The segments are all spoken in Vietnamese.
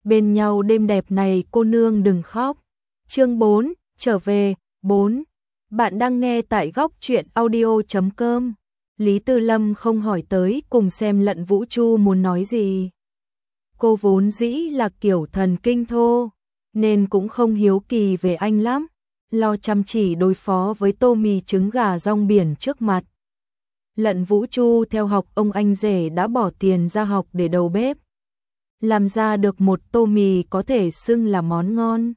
bên nhau đêm đẹp này cô nương đừng khóc. Chương 4, trở về, 4. Bạn đang nghe tại góc truyện audio.com. Lý Tư Lâm không hỏi tới cùng xem Lận Vũ Chu muốn nói gì. Cô vốn dĩ là kiểu thần kinh thô, nên cũng không hiếu kỳ về anh lắm, lo chăm chỉ đối phó với tô mì trứng gà rong biển trước mặt. Lận Vũ Chu theo học ông anh rể đã bỏ tiền ra học để đầu bếp. Làm ra được một tô mì có thể xưng là món ngon.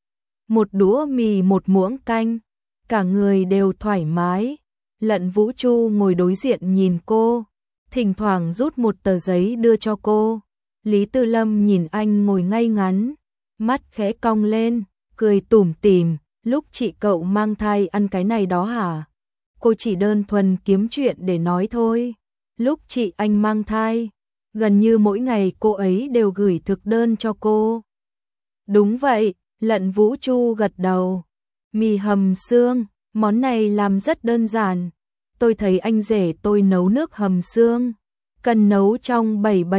Một đũa mì một muỗng canh, cả người đều thoải mái. Lận Vũ Chu ngồi đối diện nhìn cô, thỉnh thoảng rút một tờ giấy đưa cho cô. Lý Tư Lâm nhìn anh ngồi ngay ngắn, mắt khẽ cong lên, cười tủm tỉm, lúc chị cậu mang thai ăn cái này đó hả? Cô chỉ đơn thuần kiếm chuyện để nói thôi. Lúc chị anh mang thai, gần như mỗi ngày cô ấy đều gửi thực đơn cho cô. Đúng vậy, Lận Vũ Chu gật đầu. Mì hầm xương, món này làm rất đơn giản. Tôi thấy anh rể tôi nấu nước hầm xương, cần nấu trong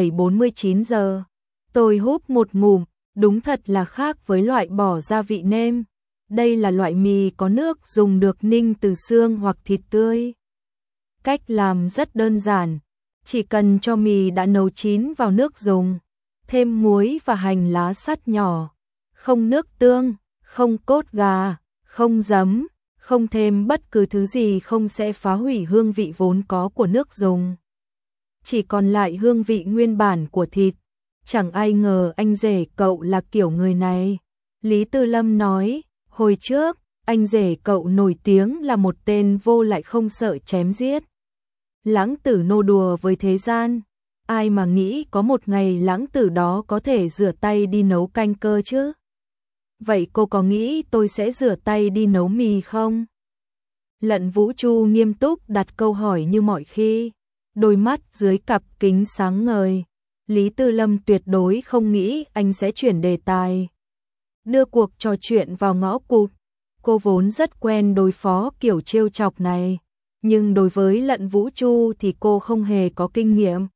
77-49 giờ. Tôi húp một ngụm, đúng thật là khác với loại bỏ gia vị nêm. Đây là loại mì có nước dùng được ninh từ xương hoặc thịt tươi. Cách làm rất đơn giản, chỉ cần cho mì đã nấu chín vào nước dùng, thêm muối và hành lá sắt nhỏ, không nước tương, không cốt gà, không giấm, không thêm bất cứ thứ gì không sẽ phá hủy hương vị vốn có của nước dùng. Chỉ còn lại hương vị nguyên bản của thịt. Chẳng ai ngờ anh rể cậu là kiểu người này. Lý Tư Lâm nói, hồi trước, anh rể cậu nổi tiếng là một tên vô lại không sợ chém giết. Lãng tử nô đùa với thế gian. Ai mà nghĩ có một ngày lãng tử đó có thể rửa tay đi nấu canh cơ chứ? Vậy cô có nghĩ tôi sẽ rửa tay đi nấu mì không? Lận Vũ Chu nghiêm túc đặt câu hỏi như mọi khi, đôi mắt dưới cặp kính sáng ngời. Lý Tư Lâm tuyệt đối không nghĩ anh sẽ chuyển đề tài, đưa cuộc trò chuyện vào ngõ cụt. Cô vốn rất quen đối phó kiểu trêu chọc này, nhưng đối với Lận Vũ Chu thì cô không hề có kinh nghiệm.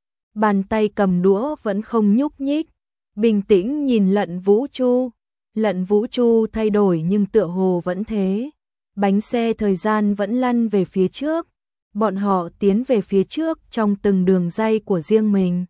Bàn tay cầm đũa vẫn không nhúc nhích, bình tĩnh nhìn Lận Vũ Chu. Lận Vũ Chu thay đổi nhưng tựa hồ vẫn thế. Bánh xe thời gian vẫn lăn về phía trước. Bọn họ tiến về phía trước trong từng đường ray của riêng mình.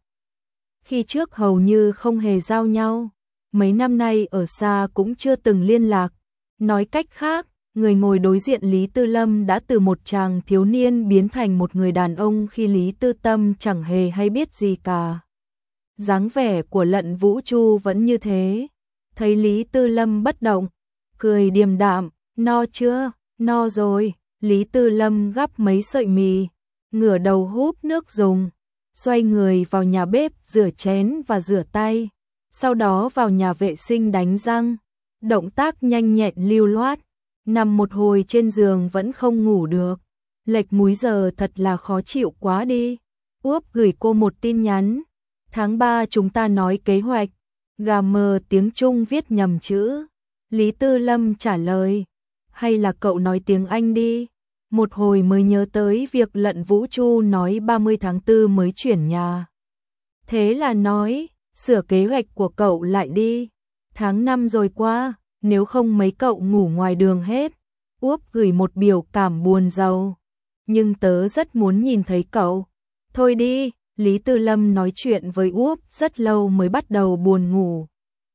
Khi trước hầu như không hề giao nhau, mấy năm nay ở xa cũng chưa từng liên lạc. Nói cách khác, người ngồi đối diện Lý Tư Lâm đã từ một chàng thiếu niên biến thành một người đàn ông khi Lý Tư Tâm chẳng hề hay biết gì cả. Dáng vẻ của Lận Vũ Chu vẫn như thế. Thấy Lý Tư Lâm bất động, cười điềm đạm, no chưa? No rồi. Lý Tư Lâm gắp mấy sợi mì, ngửa đầu húp nước dùng, xoay người vào nhà bếp rửa chén và rửa tay, sau đó vào nhà vệ sinh đánh răng. Động tác nhanh nhẹn lưu loát, nằm một hồi trên giường vẫn không ngủ được. Lệch múi giờ thật là khó chịu quá đi. Úp gửi cô một tin nhắn. Tháng 3 chúng ta nói kế hoạch. Gà mờ tiếng Trung viết nhầm chữ. Lý Tư Lâm trả lời. Hay là cậu nói tiếng Anh đi. Một hồi mới nhớ tới việc Lận Vũ Chu nói 30 tháng 4 mới chuyển nhà. Thế là nói, sửa kế hoạch của cậu lại đi. Tháng 5 rồi qua, nếu không mấy cậu ngủ ngoài đường hết. Úp gửi một biểu cảm buồn rầu. Nhưng tớ rất muốn nhìn thấy cậu. Thôi đi, Lý Tư Lâm nói chuyện với Úp rất lâu mới bắt đầu buồn ngủ.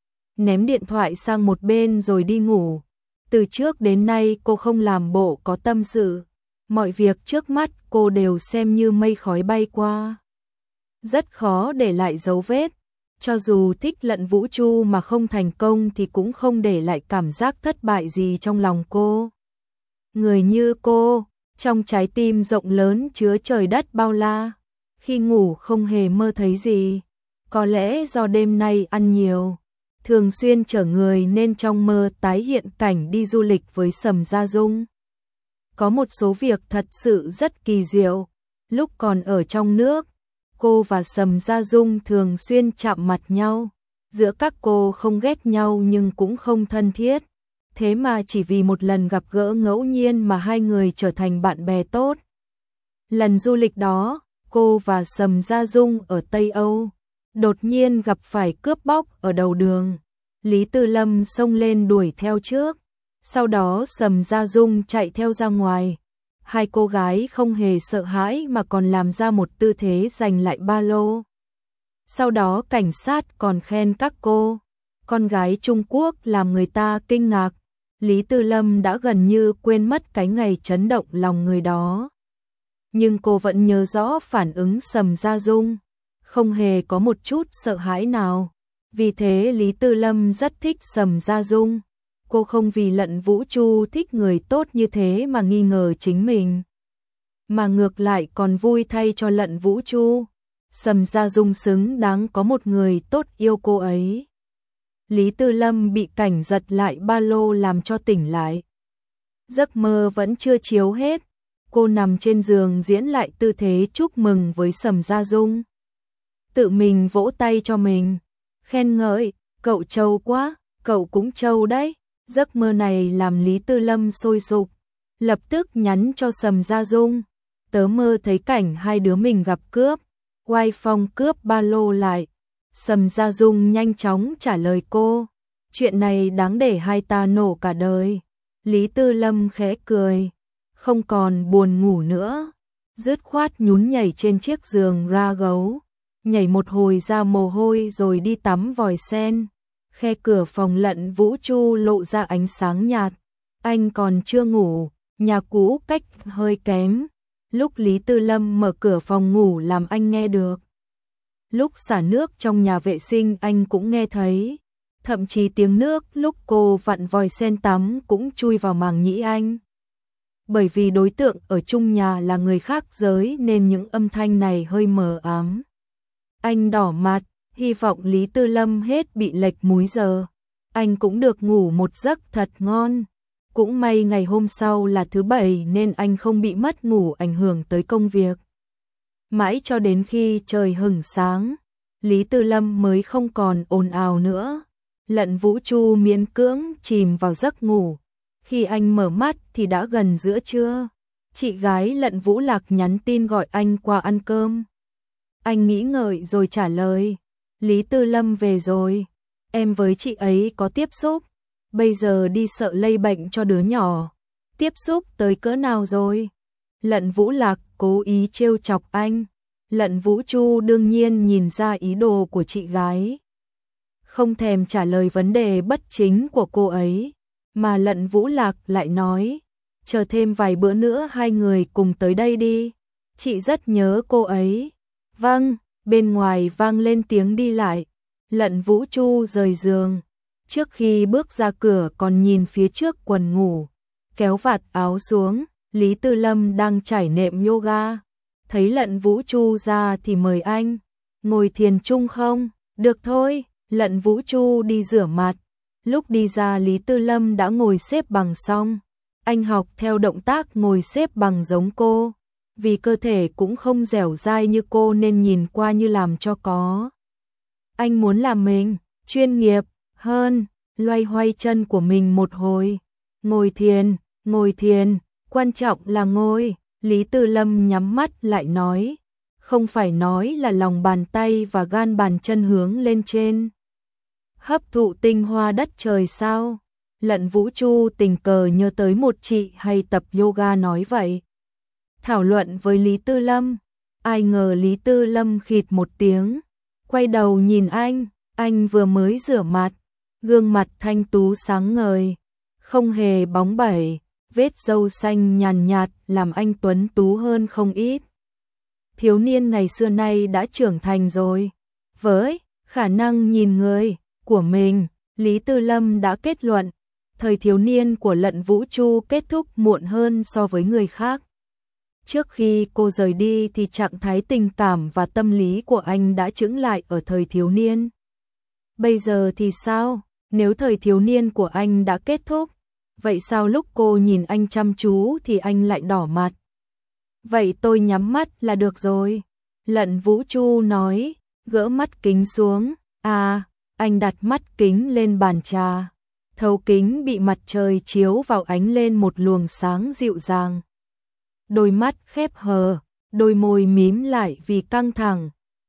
Ném điện thoại sang một bên rồi đi ngủ. Từ trước đến nay cô không làm bộ có tâm sự. Mọi việc trước mắt cô đều xem như mây khói bay qua. Rất khó để lại dấu vết. Cho dù thích Lận Vũ Chu mà không thành công thì cũng không để lại cảm giác thất bại gì trong lòng cô. Người như cô, trong trái tim rộng lớn chứa trời đất bao la, khi ngủ không hề mơ thấy gì. Có lẽ do đêm nay ăn nhiều, thường xuyên chở người nên trong mơ tái hiện cảnh đi du lịch với Sầm Gia Dung. Có một số việc thật sự rất kỳ diệu. Lúc còn ở trong nước, cô và Sầm Gia Dung thường xuyên chạm mặt nhau. Giữa các cô không ghét nhau nhưng cũng không thân thiết. Thế mà chỉ vì một lần gặp gỡ ngẫu nhiên mà hai người trở thành bạn bè tốt. Lần du lịch đó, cô và Sầm Gia Dung ở Tây Âu, đột nhiên gặp phải cướp bóc ở đầu đường. Lý Tư Lâm xông lên đuổi theo trước, sau đó Sầm Gia Dung chạy theo ra ngoài. Hai cô gái không hề sợ hãi mà còn làm ra một tư thế giành lại ba lô. Sau đó cảnh sát còn khen các cô con gái Trung Quốc làm người ta kinh ngạc. Lý Tư Lâm đã gần như quên mất cái ngày chấn động lòng người đó. Nhưng cô vẫn nhớ rõ phản ứng Sầm Gia Dung, không hề có một chút sợ hãi nào. Vì thế Lý Tư Lâm rất thích Sầm Gia Dung. Cô không vì Lận Vũ Chu thích người tốt như thế mà nghi ngờ chính mình, mà ngược lại còn vui thay cho Lận Vũ Chu. Sầm Gia Dung xứng đáng có một người tốt yêu cô ấy. Lý Tư Lâm bị cảnh giật lại ba lô làm cho tỉnh lại. Giấc mơ vẫn chưa chiếu hết. Cô nằm trên giường diễn lại tư thế chúc mừng với Sầm Gia Dung. Tự mình vỗ tay cho mình, khen ngợi, cậu trâu quá, cậu cũng trâu đấy. Giấc mơ này làm Lý Tư Lâm sôi sục, lập tức nhắn cho Sầm Gia Dung. Tớ mơ thấy cảnh hai đứa mình gặp cướp, oai phong cướp ba lô lại. Sầm Gia Dung nhanh chóng trả lời cô, chuyện này đáng để hai ta nổ cả đời. Lý Tư Lâm khẽ cười, không còn buồn ngủ nữa, dứt khoát nhún nhảy trên chiếc giường ra gấu, nhảy một hồi ra mồ hôi rồi đi tắm vòi sen. Khe cửa phòng Lận Vũ Chu lộ ra ánh sáng nhạt. Anh còn chưa ngủ, nhà cũ cách hơi kém. Lúc Lý Tư Lâm mở cửa phòng ngủ làm anh nghe được. Lúc xả nước trong nhà vệ sinh anh cũng nghe thấy. Thậm chí tiếng nước lúc cô vặn vòi sen tắm cũng chui vào màng nhĩ anh. Bởi vì đối tượng ở chung nhà là người khác giới nên những âm thanh này hơi mờ ám. Anh đỏ mặt, hy vọng Lý Tư Lâm hết bị lệch múi giờ. Anh cũng được ngủ một giấc thật ngon. Cũng may ngày hôm sau là thứ Bảy nên anh không bị mất ngủ ảnh hưởng tới công việc. Mãi cho đến khi trời hửng sáng, Lý Tư Lâm mới không còn ồn ào nữa. Lận Vũ Chu miễn cưỡng chìm vào giấc ngủ. Khi anh mở mắt thì đã gần giữa trưa. Chị gái Lận Vũ Lạc nhắn tin gọi anh qua ăn cơm. Anh nghĩ ngợi rồi trả lời, Lý Tư Lâm về rồi, em với chị ấy có tiếp xúc, bây giờ đi sợ lây bệnh cho đứa nhỏ. Tiếp xúc tới cỡ nào rồi? Lận Vũ Lạc cố ý trêu chọc anh. Lận Vũ Chu đương nhiên nhìn ra ý đồ của chị gái, không thèm trả lời vấn đề bất chính của cô ấy, mà Lận Vũ Lạc lại nói, chờ thêm vài bữa nữa hai người cùng tới đây đi, chị rất nhớ cô ấy. Vâng. Bên ngoài vang lên tiếng đi lại. Lận Vũ Chu rời giường, trước khi bước ra cửa còn nhìn phía trước quần ngủ, kéo vạt áo xuống. Lý Tư Lâm đang trải nệm yoga, thấy Lận Vũ Chu ra thì mời anh, ngồi thiền chung không? Được thôi. Lận Vũ Chu đi rửa mặt, lúc đi ra Lý Tư Lâm đã ngồi xếp bằng xong. Anh học theo động tác ngồi xếp bằng giống cô, vì cơ thể cũng không dẻo dai như cô nên nhìn qua như làm cho có. Anh muốn làm mình chuyên nghiệp hơn, loay hoay chân của mình một hồi. Ngồi thiền, quan trọng là ngồi. Lý Tư Lâm nhắm mắt lại nói, không phải nói là lòng bàn tay và gan bàn chân hướng lên trên, hấp thụ tinh hoa đất trời sao? Lận Vũ Chu tình cờ nhớ tới một chị hay tập yoga nói vậy. Thảo luận với Lý Tư Lâm, ai ngờ Lý Tư Lâm khịt một tiếng, quay đầu nhìn anh vừa mới rửa mặt, gương mặt thanh tú sáng ngời, không hề bóng bẩy, vết râu xanh nhàn nhạt làm anh tuấn tú hơn không ít. Thiếu niên ngày xưa nay đã trưởng thành rồi, với khả năng nhìn người của mình, Lý Tư Lâm đã kết luận, thời thiếu niên của Lận Vũ Chu kết thúc muộn hơn so với người khác. Trước khi cô rời đi thì trạng thái tình cảm và tâm lý của anh đã chững lại ở thời thiếu niên. Bây giờ thì sao? Nếu thời thiếu niên của anh đã kết thúc, vậy sao lúc cô nhìn anh chăm chú thì anh lại đỏ mặt? Vậy tôi nhắm mắt là được rồi. Lận Vũ Chu nói, gỡ mắt kính xuống. Anh đặt mắt kính lên bàn trà. Thấu kính bị mặt trời chiếu vào ánh lên một luồng sáng dịu dàng. Đôi mắt khép hờ, đôi môi mím lại vì căng thẳng.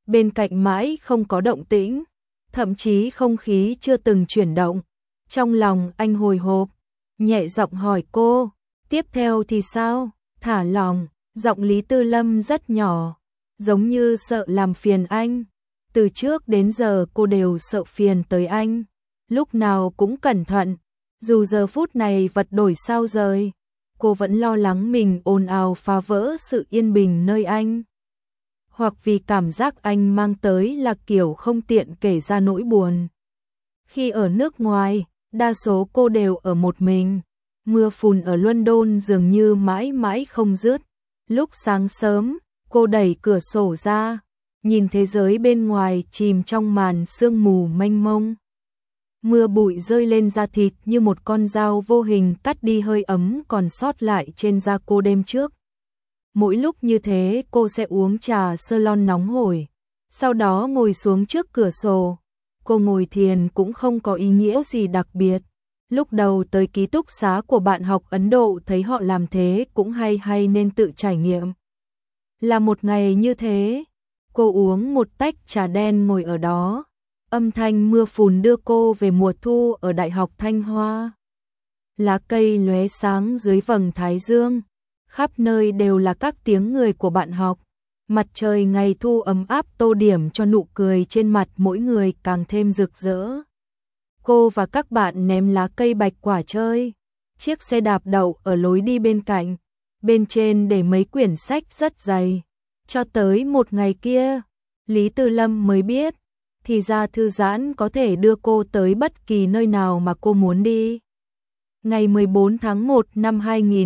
bên cạnh mãi không có động tĩnh, thậm chí không khí chưa từng chuyển động. Trong lòng anh hồi hộp, nhẹ giọng hỏi cô, tiếp theo thì sao? Thả lòng, giọng Lý Tư Lâm rất nhỏ, giống như sợ làm phiền anh. Từ trước đến giờ cô đều sợ phiền tới anh, lúc nào cũng cẩn thận, dù giờ phút này vật đổi sao rời, cô vẫn lo lắng mình ồn ào phá vỡ sự yên bình nơi anh. Hoặc vì cảm giác anh mang tới là kiểu không tiện kể ra nỗi buồn. Khi ở nước ngoài, đa số cô đều ở một mình, mưa phùn ở London dường như mãi mãi không dứt. Lúc sáng sớm, cô đẩy cửa sổ ra, nhìn thế giới bên ngoài chìm trong màn sương mù mênh mông. Mưa bụi rơi lên da thịt như một con dao vô hình cắt đi hơi ấm còn sót lại trên da cô đêm trước. Mỗi lúc như thế cô sẽ uống trà sơ lon nóng hổi, sau đó ngồi xuống trước cửa sổ. Cô ngồi thiền cũng không có ý nghĩa gì đặc biệt. Lúc đầu tới ký túc xá của bạn học Ấn Độ thấy họ làm thế cũng hay nên tự trải nghiệm. Là một ngày như thế, cô uống một tách trà đen ngồi ở đó. Âm thanh mưa phùn đưa cô về mùa thu ở Đại học Thanh Hoa. Lá cây lóe sáng dưới vầng thái dương, khắp nơi đều là các tiếng người của bạn học. Mặt trời ngày thu ấm áp tô điểm cho nụ cười trên mặt mỗi người càng thêm rực rỡ. Cô và các bạn ném lá cây bạch quả chơi. Chiếc xe đạp đậu ở lối đi bên cạnh, bên trên để mấy quyển sách rất dày. Cho tới một ngày kia, Lý Tư Lâm mới biết, thì ra thư giãn có thể đưa cô tới bất kỳ nơi nào mà cô muốn đi. Ngày 14 tháng 1 năm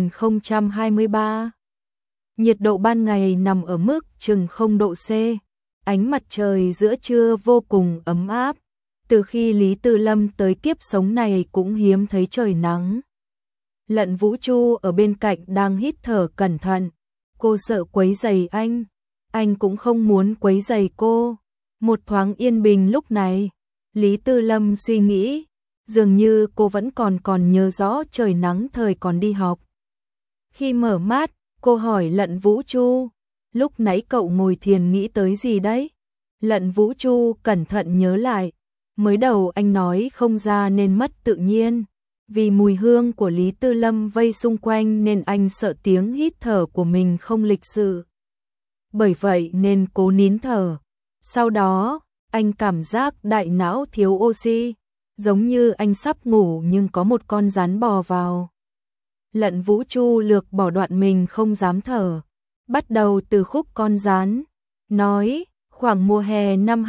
2023, nhiệt độ ban ngày nằm ở mức chừng 0 độ C, ánh mặt trời giữa trưa vô cùng ấm áp. Từ khi Lý Tư Lâm tới kiếp sống này cũng hiếm thấy trời nắng. Lận Vũ Chu ở bên cạnh đang hít thở cẩn thận, cô sợ quấy rầy anh cũng không muốn quấy rầy cô. Một thoáng yên bình lúc này, Lý Tư Lâm suy nghĩ, dường như cô vẫn còn nhớ rõ trời nắng thời còn đi học. Khi mở mắt, cô hỏi Lận Vũ Chu, lúc nãy cậu ngồi thiền nghĩ tới gì đấy? Lận Vũ Chu cẩn thận nhớ lại, mới đầu anh nói không ra nên mất tự nhiên, vì mùi hương của Lý Tư Lâm vây xung quanh nên anh sợ tiếng hít thở của mình không lịch sự. Bởi vậy nên cố nín thở. Sau đó, anh cảm giác đại não thiếu oxy, giống như anh sắp ngủ nhưng có một con rắn bò vào. Lận Vũ Chu lược bỏ đoạn mình không dám thở, bắt đầu từ khúc con rắn, nói, khoảng mùa hè năm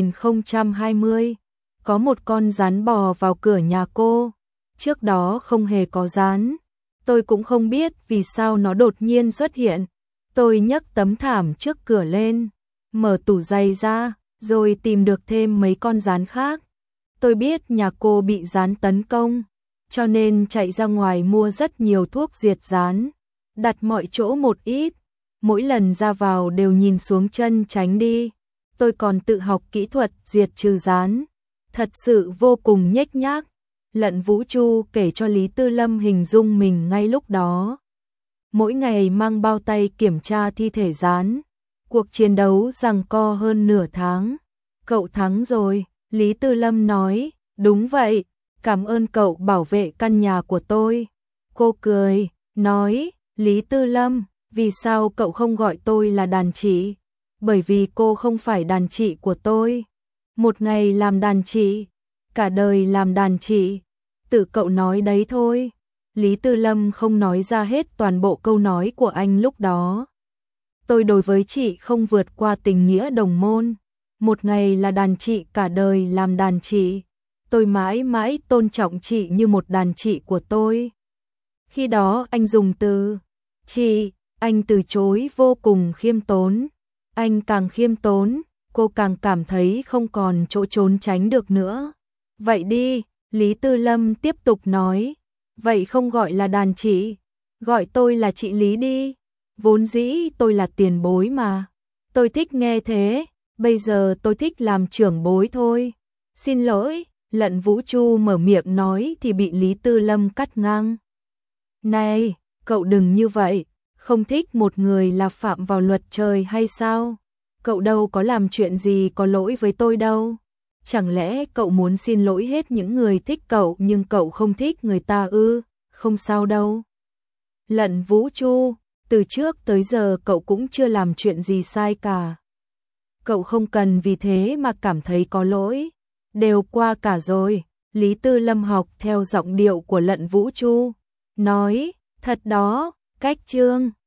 2020, có một con rắn bò vào cửa nhà cô, trước đó không hề có rắn, tôi cũng không biết vì sao nó đột nhiên xuất hiện. Tôi nhấc tấm thảm trước cửa lên, mở tủ giày ra, rồi tìm được thêm mấy con gián khác. Tôi biết nhà cô bị gián tấn công, cho nên chạy ra ngoài mua rất nhiều thuốc diệt gián, đặt mọi chỗ một ít, mỗi lần ra vào đều nhìn xuống chân tránh đi. Tôi còn tự học kỹ thuật diệt trừ gián, thật sự vô cùng nhếch nhác. Lận Vũ Chu kể cho Lý Tư Lâm hình dung mình ngay lúc đó. Mỗi ngày mang bao tay kiểm tra thi thể gián. Cuộc chiến đấu giằng co hơn nửa tháng. Cậu thắng rồi, Lý Tư Lâm nói, đúng vậy, cảm ơn cậu bảo vệ căn nhà của tôi. Cô cười, nói, Lý Tư Lâm, vì sao cậu không gọi tôi là đàn chị? Bởi vì cô không phải đàn chị của tôi. Một ngày làm đàn chị, cả đời làm đàn chị. Tự cậu nói đấy thôi. Lý Tư Lâm không nói ra hết toàn bộ câu nói của anh lúc đó. Tôi đối với chị không vượt qua tình nghĩa đồng môn. Một ngày là đàn chị, cả đời làm đàn chị. Tôi mãi mãi tôn trọng chị như một đàn chị của tôi. Khi đó anh dùng từ chị, anh từ chối vô cùng khiêm tốn. Anh càng khiêm tốn, cô càng cảm thấy không còn chỗ trốn tránh được nữa. Vậy đi, Lý Tư Lâm tiếp tục nói. Vậy không gọi là đàn chị, gọi tôi là chị Lý đi. Vốn dĩ tôi là tiền bối mà. Tôi thích nghe thế, bây giờ tôi thích làm trưởng bối thôi. Xin lỗi, Lận Vũ Chu mở miệng nói thì bị Lý Tư Lâm cắt ngang. Này, cậu đừng như vậy, không thích một người là phạm vào luật trời hay sao? Cậu đâu có làm chuyện gì có lỗi với tôi đâu. Chẳng lẽ cậu muốn xin lỗi hết những người thích cậu nhưng cậu không thích người ta ư? Không sao đâu. Lận Vũ Chu, từ trước tới giờ cậu cũng chưa làm chuyện gì sai cả. Cậu không cần vì thế mà cảm thấy có lỗi. Đều qua cả rồi. Lý Tư Lâm học theo giọng điệu của Lận Vũ Chu. Nói, thật đó, cách chương.